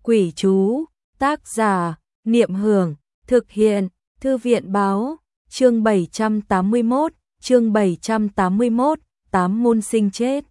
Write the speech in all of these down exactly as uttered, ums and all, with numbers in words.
Quỷ chú, tác giả, Niệm Hưởng, thực hiện, Thư viện báo, chương bảy trăm tám mươi mốt, chương bảy trăm tám mươi mốt, tám môn sinh chết.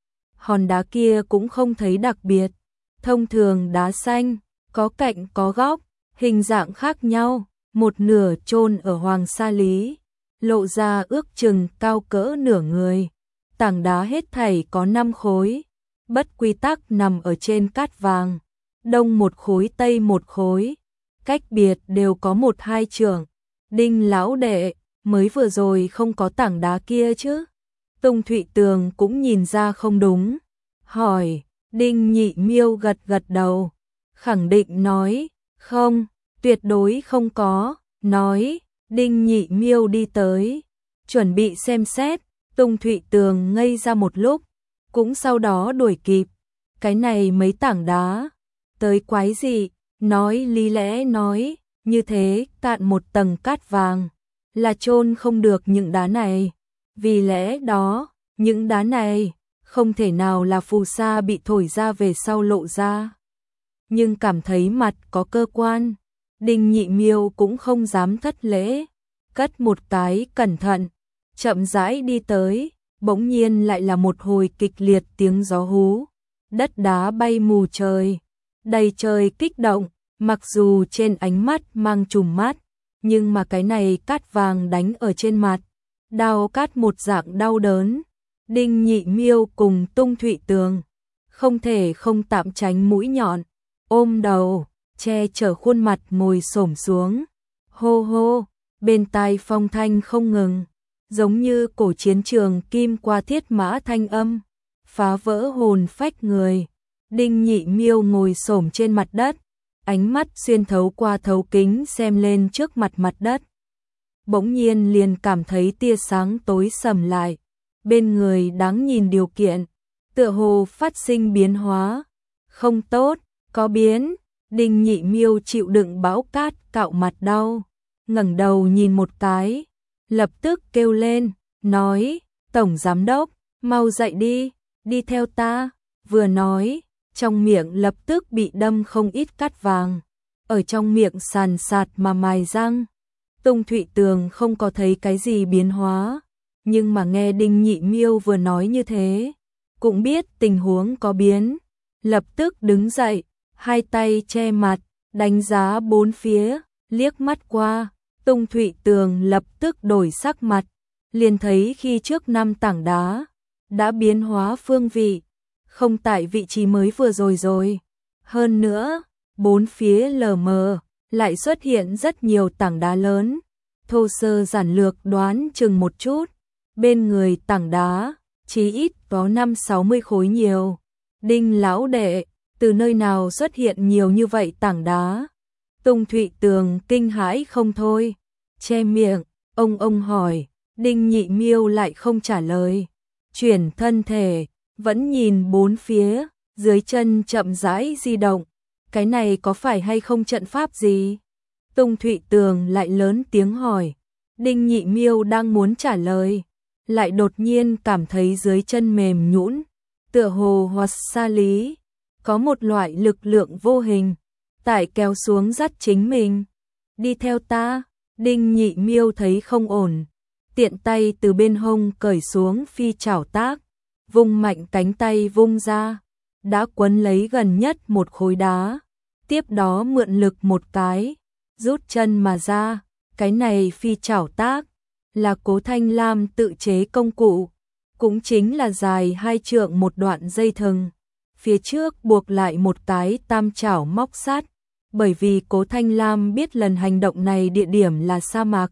Hòn đá kia cũng không thấy đặc biệt, thông thường đá xanh, có cạnh có góc, hình dạng khác nhau, một nửa chôn ở Hoàng Sa Lý, lộ ra ước chừng cao cỡ nửa người. Tảng đá hết thảy có năm khối, bất quy tắc nằm ở trên cát vàng, đông một khối tây một khối, cách biệt đều có một hai trượng. Đinh lão đệ, mới vừa rồi không có tảng đá kia chứ? Tùng Thụy Tường cũng nhìn ra không đúng, hỏi. Đinh Nhị Miêu gật gật đầu, khẳng định nói, không, tuyệt đối không có, nói. Đinh Nhị Miêu đi tới, chuẩn bị xem xét. Tùng Thụy Tường ngây ra một lúc, cũng sau đó đuổi kịp. Cái này mấy tảng đá, tới quái gì? Nói lý lẽ nói, như thế cạn một tầng cát vàng, là chôn không được những đá này. Vì lẽ đó, những đá này không thể nào là phù sa bị thổi ra về sau lộ ra. Nhưng cảm thấy mặt có cơ quan, Đinh Nhị Miêu cũng không dám thất lễ, cất một cái cẩn thận, chậm rãi đi tới, bỗng nhiên lại là một hồi kịch liệt tiếng gió hú, đất đá bay mù trời, đầy trời kích động, mặc dù trên ánh mắt mang trùm mắt, nhưng mà cái này cát vàng đánh ở trên mặt, đau cát một dạng đau đớn. Đinh Nhị Miêu cùng Tùng Thụy Tường không thể không tạm tránh mũi nhọn, ôm đầu, che chở khuôn mặt ngồi xổm xuống. Hô hô, bên tai phong thanh không ngừng, giống như cổ chiến trường kim qua thiết mã thanh âm, phá vỡ hồn phách người. Đinh Nhị Miêu ngồi xổm trên mặt đất, ánh mắt xuyên thấu qua thấu kính xem lên trước mặt mặt đất. Bỗng nhiên liền cảm thấy tia sáng tối sầm lại, bên người đáng nhìn điều kiện, tựa hồ phát sinh biến hóa. Không tốt, có biến. Đinh Nhị Miêu chịu đựng bão cát cạo mặt đau, ngẩng đầu nhìn một cái, lập tức kêu lên, nói, Tổng Giám Đốc, mau dậy đi, đi theo ta. Vừa nói, trong miệng lập tức bị đâm không ít cát vàng, ở trong miệng sàn sạt mà mài răng. Tùng Thụy Tường không có thấy cái gì biến hóa, nhưng mà nghe Đinh Nhị Miêu vừa nói như thế, cũng biết tình huống có biến, lập tức đứng dậy, hai tay che mặt, đánh giá bốn phía, liếc mắt qua. Tùng Thụy Tường lập tức đổi sắc mặt, liền thấy khi trước năm tảng đá đã biến hóa phương vị, không tại vị trí mới vừa rồi rồi. Hơn nữa, bốn phía lờ mờ lại xuất hiện rất nhiều tảng đá lớn, thô sơ giản lược đoán chừng một chút, bên người tảng đá chí ít có năm sáu mươi khối nhiều. Đinh lão đệ, từ nơi nào xuất hiện nhiều như vậy tảng đá? Tùng Thụy Tường kinh hãi không thôi, che miệng, ông ông hỏi. Đinh Nhị Miêu lại không trả lời, chuyển thân thể, vẫn nhìn bốn phía, dưới chân chậm rãi di động. Cái này có phải hay không trận pháp gì? Tùng Thụy Tường lại lớn tiếng hỏi. Đinh Nhị Miêu đang muốn trả lời, lại đột nhiên cảm thấy dưới chân mềm nhũn, tựa hồ Hoàng Sa Lý có một loại lực lượng vô hình tại kéo xuống dắt chính mình. Đi theo ta. Đinh Nhị Miêu thấy không ổn, tiện tay từ bên hông cởi xuống phi trảo tác, vung mạnh cánh tay vung ra, đã quấn lấy gần nhất một khối đá, tiếp đó mượn lực một cái, rút chân mà ra. Cái này phi trảo tác là Cố Thanh Lam tự chế công cụ, cũng chính là dài hai trượng một đoạn dây thừng, phía trước buộc lại một cái tam chảo móc sắt, bởi vì Cố Thanh Lam biết lần hành động này địa điểm là sa mạc.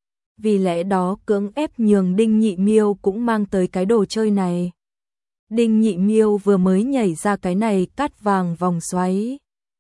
Vì lẽ đó cưỡng ép nhường Đinh Nhị Miêu cũng mang tới cái đồ chơi này. Đinh Nhị Miêu vừa mới nhảy ra cái này cát vàng vòng xoáy.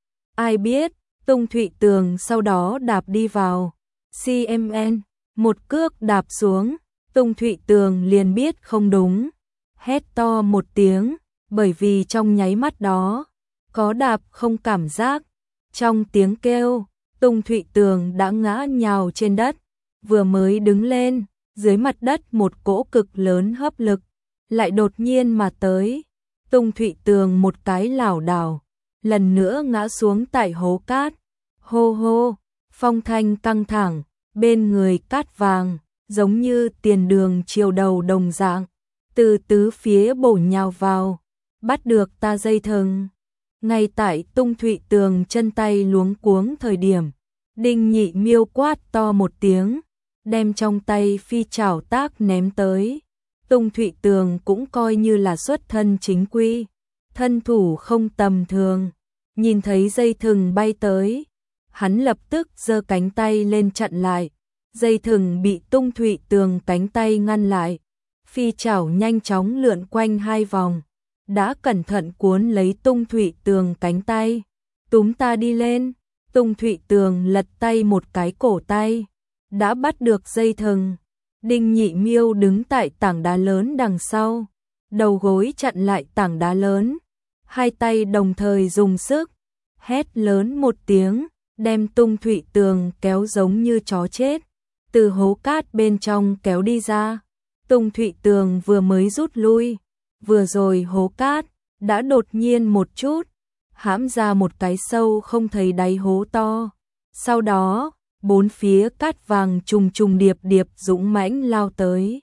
Ai biết, Tùng Thụy Tường sau đó đạp đi vào. xê em en, một cước đạp xuống, Tùng Thụy Tường liền biết không đúng, hét to một tiếng, bởi vì trong nháy mắt đó, có đạp không cảm giác. Trong tiếng kêu, Tùng Thụy Tường đã ngã nhào trên đất, vừa mới đứng lên, dưới mặt đất một cỗ cực lớn hấp lực lại đột nhiên mà tới. Tùng Thụy Tường một cái lảo đảo, lần nữa ngã xuống tại hố cát. Hô hô, phong thanh căng thẳng, bên người cát vàng, giống như tiền đường chiều đầu đồng dạng, từ tứ phía bổ nhào vào, bắt được ta dây thừng. Ngay tại Tung Thụy Tường chân tay luống cuống thời điểm, Đinh Nhị Miêu quát to một tiếng, đem trong tay phi trảo tác ném tới. Tung Thụy Tường cũng coi như là xuất thân chính quy, thân thủ không tầm thường, nhìn thấy dây thừng bay tới, hắn lập tức giơ cánh tay lên chặn lại, dây thừng bị Tung Thụy Tường cánh tay ngăn lại, phi trảo nhanh chóng lượn quanh hai vòng, đã cẩn thận cuốn lấy Tung Thụy Tường cánh tay, túm ta đi lên. Tung Thụy Tường lật tay một cái cổ tay, đã bắt được dây thừng. Đinh Nhị Miêu đứng tại tảng đá lớn đằng sau, đầu gối chặn lại tảng đá lớn, hai tay đồng thời dùng sức, hét lớn một tiếng, đem Tung Thụy Tường kéo giống như chó chết, từ hố cát bên trong kéo đi ra. Tung Thụy Tường vừa mới rút lui, vừa rồi hố cát đã đột nhiên một chút hãm ra một cái sâu không thấy đáy hố to. Sau đó, bốn phía cát vàng trùng trùng điệp điệp dũng mãnh lao tới,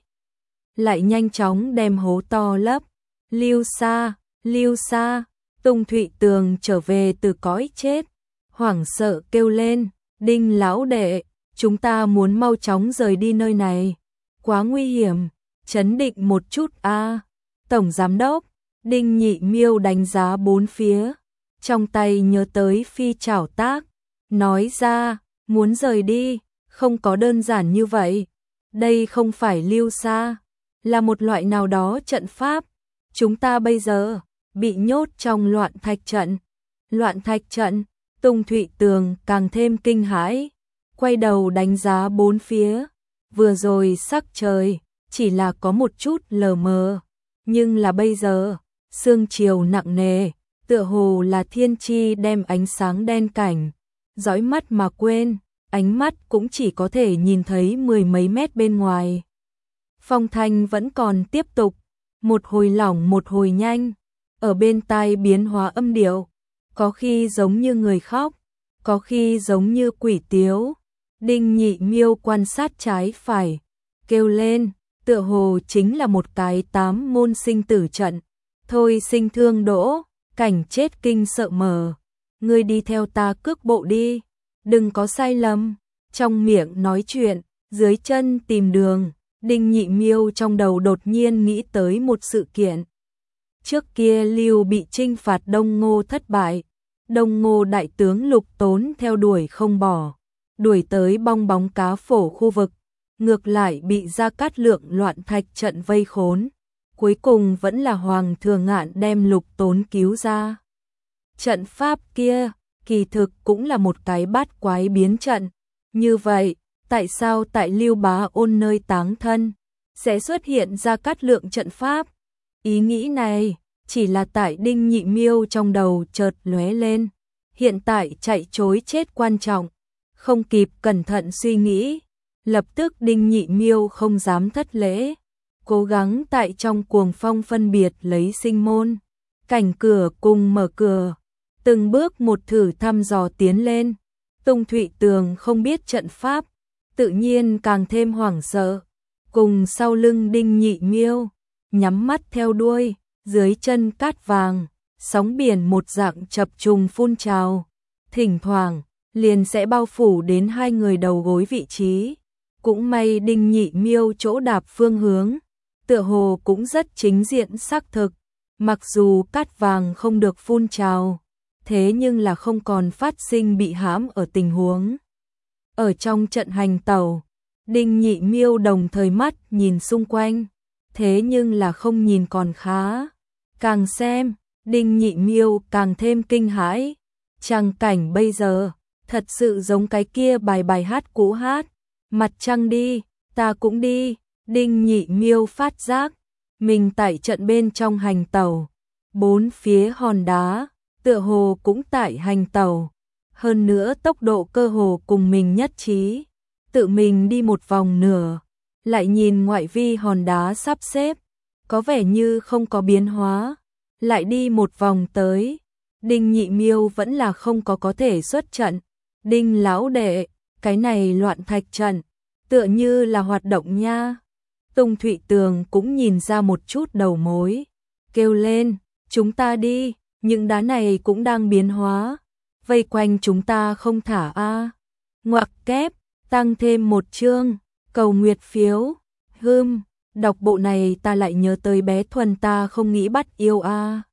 lại nhanh chóng đem hố to lấp. Lưu xa, lưu xa, Tung Thụy Tường trở về từ cõi chết, hoảng sợ kêu lên, Đinh lão đệ, chúng ta muốn mau chóng rời đi nơi này, quá nguy hiểm, trấn định một chút a. Tổng giám đốc, Đinh Nhị Miêu đánh giá bốn phía, trong tay nhớ tới phi trảo tác, nói ra, muốn rời đi, không có đơn giản như vậy. Đây không phải lưu xa, là một loại nào đó trận pháp. Chúng ta bây giờ bị nhốt trong loạn thạch trận. Loạn thạch trận, Tung Thụy Tường càng thêm kinh hãi, quay đầu đánh giá bốn phía. Vừa rồi sắc trời chỉ là có một chút lờ mờ, nhưng là bây giờ, sương chiều nặng nề, tựa hồ là thiên chi đem ánh sáng đen cảnh, dõi mắt mà quên, ánh mắt cũng chỉ có thể nhìn thấy mười mấy mét bên ngoài. Phong thanh vẫn còn tiếp tục, một hồi lỏng một hồi nhanh, ở bên tai biến hóa âm điệu, có khi giống như người khóc, có khi giống như quỷ tiếu. Đinh Nhị Miêu quan sát trái phải, kêu lên, tựa hồ chính là một cái tám môn sinh tử trận. Thôi sinh thương đỗ, cảnh chết kinh sợ mờ, ngươi đi theo ta cước bộ đi, đừng có sai lầm. Trong miệng nói chuyện, dưới chân tìm đường, Đinh Nhị Miêu trong đầu đột nhiên nghĩ tới một sự kiện. Trước kia Lưu bị chinh phạt Đông Ngô thất bại, Đông Ngô đại tướng Lục Tốn theo đuổi không bỏ, đuổi tới bong bóng cá phổ khu vực, ngược lại bị Gia Cát Lượng loạn thạch trận vây khốn. Cuối cùng vẫn là Hoàng Thừa Ngạn đem Lục Tốn cứu ra. Trận pháp kia, kỳ thực cũng là một cái bát quái biến trận. Như vậy, tại sao tại Lưu Bá Ôn nơi táng thân, sẽ xuất hiện Gia Cát Lượng trận pháp? Ý nghĩ này, chỉ là tại Đinh Nhị Miêu trong đầu chợt lóe lên. Hiện tại chạy trối chết quan trọng, không kịp cẩn thận suy nghĩ. Lập tức Đinh Nhị Miêu không dám thất lễ, cố gắng tại trong cuồng phong phân biệt lấy sinh môn, cảnh cửa cùng mở cửa, từng bước một thử thăm dò tiến lên. Tung Thụy Tường không biết trận pháp, tự nhiên càng thêm hoảng sợ, cùng sau lưng Đinh Nhị Miêu, nhắm mắt theo đuôi, dưới chân cát vàng, sóng biển một dạng chập trùng phun trào, thỉnh thoảng liền sẽ bao phủ đến hai người đầu gối vị trí. Cũng may Đinh Nhị Miêu chỗ đạp phương hướng, tựa hồ cũng rất chính diện xác thực, mặc dù cát vàng không được phun trào, thế nhưng là không còn phát sinh bị hãm ở tình huống. Ở trong trận hành tàu, Đinh Nhị Miêu đồng thời mắt nhìn xung quanh, thế nhưng là không nhìn còn khá. Càng xem, Đinh Nhị Miêu càng thêm kinh hãi. Tràng cảnh bây giờ, thật sự giống cái kia bài bài hát cũ hát. Mặt trăng đi, ta cũng đi. Đinh Nhị Miêu phát giác, mình tại trận bên trong hành tàu. Bốn phía hòn đá, tựa hồ cũng tại hành tàu. Hơn nữa tốc độ cơ hồ cùng mình nhất trí. Tự mình đi một vòng nửa, lại nhìn ngoại vi hòn đá sắp xếp, có vẻ như không có biến hóa. Lại đi một vòng tới, Đinh Nhị Miêu vẫn là không có có thể xuất trận. Đinh lão đệ, cái này loạn thạch trận, tựa như là hoạt động nha. Tùng Thụy Tường cũng nhìn ra một chút đầu mối, kêu lên, chúng ta đi, những đá này cũng đang biến hóa, vây quanh chúng ta không thả a. Ngoặc kép, tăng thêm một chương, cầu nguyệt phiếu, hưm, đọc bộ này ta lại nhớ tới bé Thuần ta không nghĩ bắt yêu a.